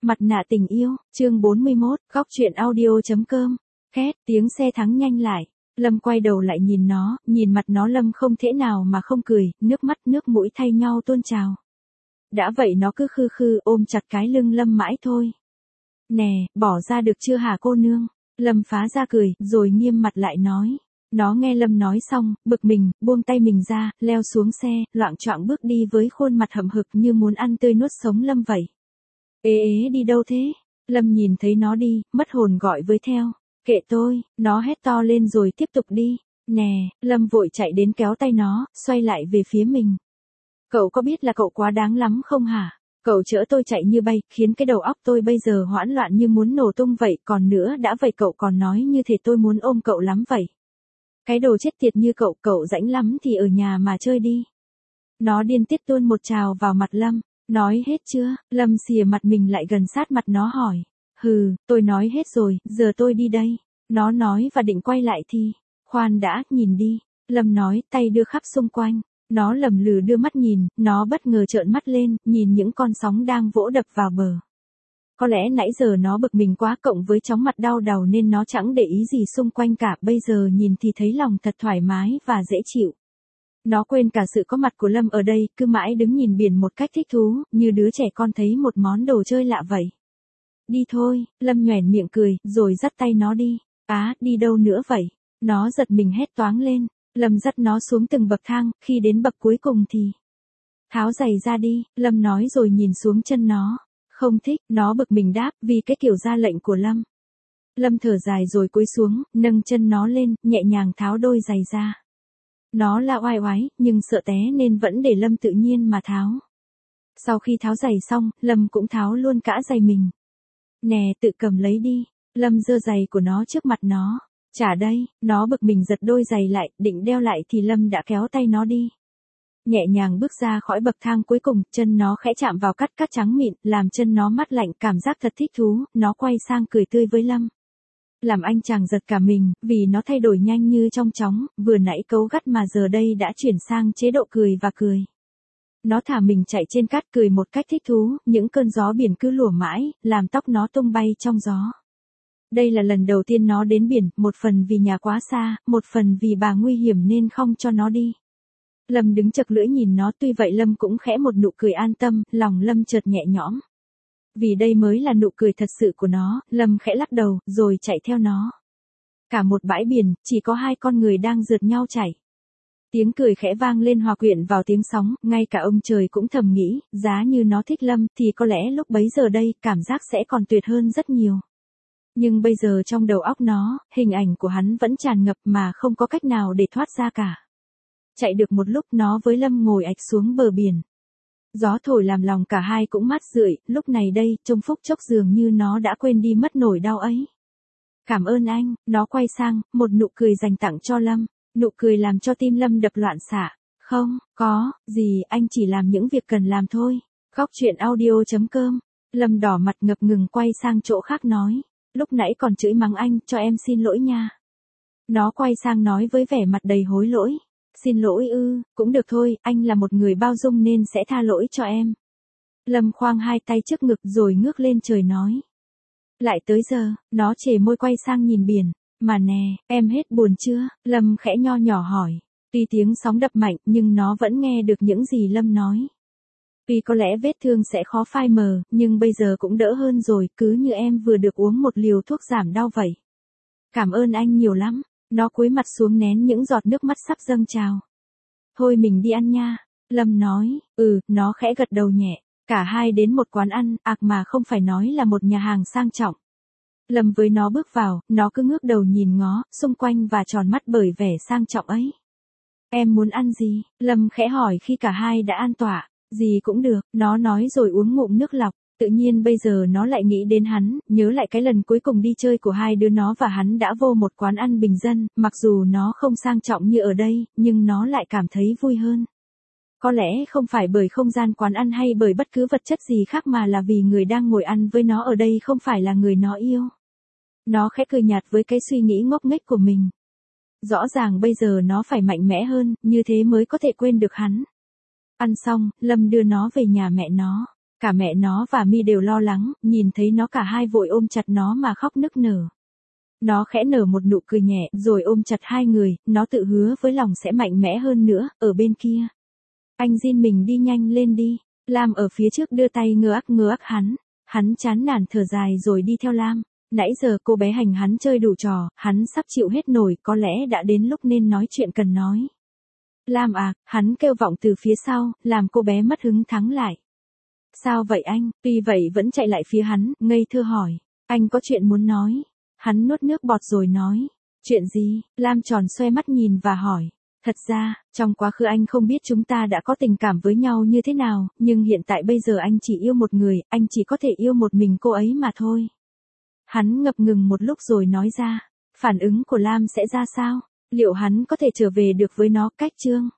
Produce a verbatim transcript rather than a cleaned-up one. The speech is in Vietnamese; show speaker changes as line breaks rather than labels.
Mặt nạ tình yêu, chương bốn mươi mốt, góc truyện audio.com. Két, tiếng xe thắng nhanh lại. Lâm quay đầu lại nhìn nó, nhìn mặt nó Lâm không thể nào mà không cười, nước mắt nước mũi thay nhau tuôn trào. Đã vậy nó cứ khư khư ôm chặt cái lưng Lâm mãi thôi. Nè, bỏ ra được chưa hả cô nương? Lâm phá ra cười, rồi nghiêm mặt lại nói. Nó nghe Lâm nói xong, bực mình, buông tay mình ra, leo xuống xe, loạng choạng bước đi với khuôn mặt hậm hực như muốn ăn tươi nuốt sống Lâm vậy. Ê ế đi đâu thế? Lâm nhìn thấy nó đi, mất hồn gọi với theo. Kệ tôi, nó hét to lên rồi tiếp tục đi. Nè, Lâm vội chạy đến kéo tay nó, xoay lại về phía mình. Cậu có biết là cậu quá đáng lắm không hả? Cậu chở tôi chạy như bay, khiến cái đầu óc tôi bây giờ hoảng loạn như muốn nổ tung vậy, còn nữa đã vậy cậu còn nói như thể tôi muốn ôm cậu lắm vậy. Cái đồ chết tiệt như cậu, cậu rảnh lắm thì ở nhà mà chơi đi. Nó điên tiết tuôn một trào vào mặt Lâm. Nói hết chưa? Lâm xìa mặt mình lại gần sát mặt nó hỏi. Hừ, tôi nói hết rồi, giờ tôi đi đây. Nó nói và định quay lại thì. Khoan đã, nhìn đi. Lâm nói, tay đưa khắp xung quanh. Nó lầm lừ đưa mắt nhìn, nó bất ngờ trợn mắt lên, nhìn những con sóng đang vỗ đập vào bờ. Có lẽ nãy giờ nó bực mình quá cộng với chóng mặt đau đầu nên nó chẳng để ý gì xung quanh cả, bây giờ nhìn thì thấy lòng thật thoải mái và dễ chịu. Nó quên cả sự có mặt của Lâm ở đây, cứ mãi đứng nhìn biển một cách thích thú, như đứa trẻ con thấy một món đồ chơi lạ vậy. Đi thôi, Lâm nhoẻn miệng cười, rồi dắt tay nó đi. Á, đi đâu nữa vậy? Nó giật mình hét toáng lên. Lâm dắt nó xuống từng bậc thang, khi đến bậc cuối cùng thì... Tháo giày ra đi, Lâm nói rồi nhìn xuống chân nó. Không thích, nó bực mình đáp, vì cái kiểu ra lệnh của Lâm. Lâm thở dài rồi cúi xuống, nâng chân nó lên, nhẹ nhàng tháo đôi giày ra. Nó là oai oái, nhưng sợ té nên vẫn để Lâm tự nhiên mà tháo. Sau khi tháo giày xong, Lâm cũng tháo luôn cả giày mình. Nè, tự cầm lấy đi. Lâm giơ giày của nó trước mặt nó. Trả đây, nó bực mình giật đôi giày lại, định đeo lại thì Lâm đã kéo tay nó đi. Nhẹ nhàng bước ra khỏi bậc thang cuối cùng, chân nó khẽ chạm vào cát cát trắng mịn, làm chân nó mát lạnh, cảm giác thật thích thú, nó quay sang cười tươi với Lâm. Làm anh chàng giật cả mình, vì nó thay đổi nhanh như trong chóng, vừa nãy cấu gắt mà giờ đây đã chuyển sang chế độ cười và cười. Nó thả mình chạy trên cát cười một cách thích thú, những cơn gió biển cứ lùa mãi, làm tóc nó tung bay trong gió. Đây là lần đầu tiên nó đến biển, một phần vì nhà quá xa, một phần vì bà nguy hiểm nên không cho nó đi. Lâm đứng chật lưỡi nhìn nó, tuy vậy Lâm cũng khẽ một nụ cười an tâm, lòng Lâm chợt nhẹ nhõm. Vì đây mới là nụ cười thật sự của nó, Lâm khẽ lắc đầu, rồi chạy theo nó. Cả một bãi biển, chỉ có hai con người đang rượt nhau chảy. Tiếng cười khẽ vang lên hòa quyện vào tiếng sóng, ngay cả ông trời cũng thầm nghĩ, giá như nó thích Lâm thì có lẽ lúc bấy giờ đây, cảm giác sẽ còn tuyệt hơn rất nhiều. Nhưng bây giờ trong đầu óc nó, hình ảnh của hắn vẫn tràn ngập mà không có cách nào để thoát ra cả. Chạy được một lúc nó với Lâm ngồi ạch xuống bờ biển. Gió thổi làm lòng cả hai cũng mát rượi, lúc này đây, trông phút chốc dường như nó đã quên đi mất nỗi đau ấy. Cảm ơn anh, nó quay sang, một nụ cười dành tặng cho Lâm. Nụ cười làm cho tim Lâm đập loạn xạ. Không, có, gì, anh chỉ làm những việc cần làm thôi. Góc truyện audio.com. Lâm đỏ mặt ngập ngừng quay sang chỗ khác nói. Lúc nãy còn chửi mắng anh, cho em xin lỗi nha. Nó quay sang nói với vẻ mặt đầy hối lỗi. Xin lỗi ư, cũng được thôi, anh là một người bao dung nên sẽ tha lỗi cho em. Lâm khoang hai tay trước ngực rồi ngước lên trời nói. Lại tới giờ, nó chề môi quay sang nhìn biển. Mà nè, em hết buồn chưa? Lâm khẽ nho nhỏ hỏi. Tuy tiếng sóng đập mạnh nhưng nó vẫn nghe được những gì Lâm nói. Tuy có lẽ vết thương sẽ khó phai mờ, nhưng bây giờ cũng đỡ hơn rồi, cứ như em vừa được uống một liều thuốc giảm đau vậy. Cảm ơn anh nhiều lắm. Nó cúi mặt xuống nén những giọt nước mắt sắp dâng trào. Thôi mình đi ăn nha. Lâm nói, ừ, nó khẽ gật đầu nhẹ. Cả hai đến một quán ăn, ạc mà không phải nói là một nhà hàng sang trọng. Lâm với nó bước vào, nó cứ ngước đầu nhìn ngó, xung quanh và tròn mắt bởi vẻ sang trọng ấy. Em muốn ăn gì? Lâm khẽ hỏi khi cả hai đã an tọa. Gì cũng được, nó nói rồi uống ngụm nước lọc. Tự nhiên bây giờ nó lại nghĩ đến hắn, nhớ lại cái lần cuối cùng đi chơi của hai đứa nó và hắn đã vô một quán ăn bình dân, mặc dù nó không sang trọng như ở đây, nhưng nó lại cảm thấy vui hơn. Có lẽ không phải bởi không gian quán ăn hay bởi bất cứ vật chất gì khác mà là vì người đang ngồi ăn với nó ở đây không phải là người nó yêu. Nó khẽ cười nhạt với cái suy nghĩ ngốc nghếch của mình. Rõ ràng bây giờ nó phải mạnh mẽ hơn, như thế mới có thể quên được hắn. Ăn xong, Lâm đưa nó về nhà mẹ nó. cả mẹ nó và Mi đều lo lắng, nhìn thấy nó cả hai vội ôm chặt nó mà khóc nức nở. Nó khẽ nở một nụ cười nhẹ, rồi ôm chặt hai người, nó tự hứa với lòng sẽ mạnh mẽ hơn nữa, ở bên kia. Anh Jin mình đi nhanh lên đi. Lam ở phía trước đưa tay ngơ ác ngơ ác hắn. Hắn chán nản thở dài rồi đi theo Lam. Nãy giờ cô bé hành hắn chơi đủ trò, hắn sắp chịu hết nổi, có lẽ đã đến lúc nên nói chuyện cần nói. Lam à, hắn kêu vọng từ phía sau, làm cô bé mất hứng thắng lại. Sao vậy anh? Tuy vậy vẫn chạy lại phía hắn, ngây thơ hỏi. Anh có chuyện muốn nói. Hắn nuốt nước bọt rồi nói. Chuyện gì? Lam tròn xoe mắt nhìn và hỏi. Thật ra, trong quá khứ anh không biết chúng ta đã có tình cảm với nhau như thế nào, nhưng hiện tại bây giờ anh chỉ yêu một người, anh chỉ có thể yêu một mình cô ấy mà thôi. Hắn ngập ngừng một lúc rồi nói ra. Phản ứng của Lam sẽ ra sao? Liệu hắn có thể trở về được với nó? Cách chương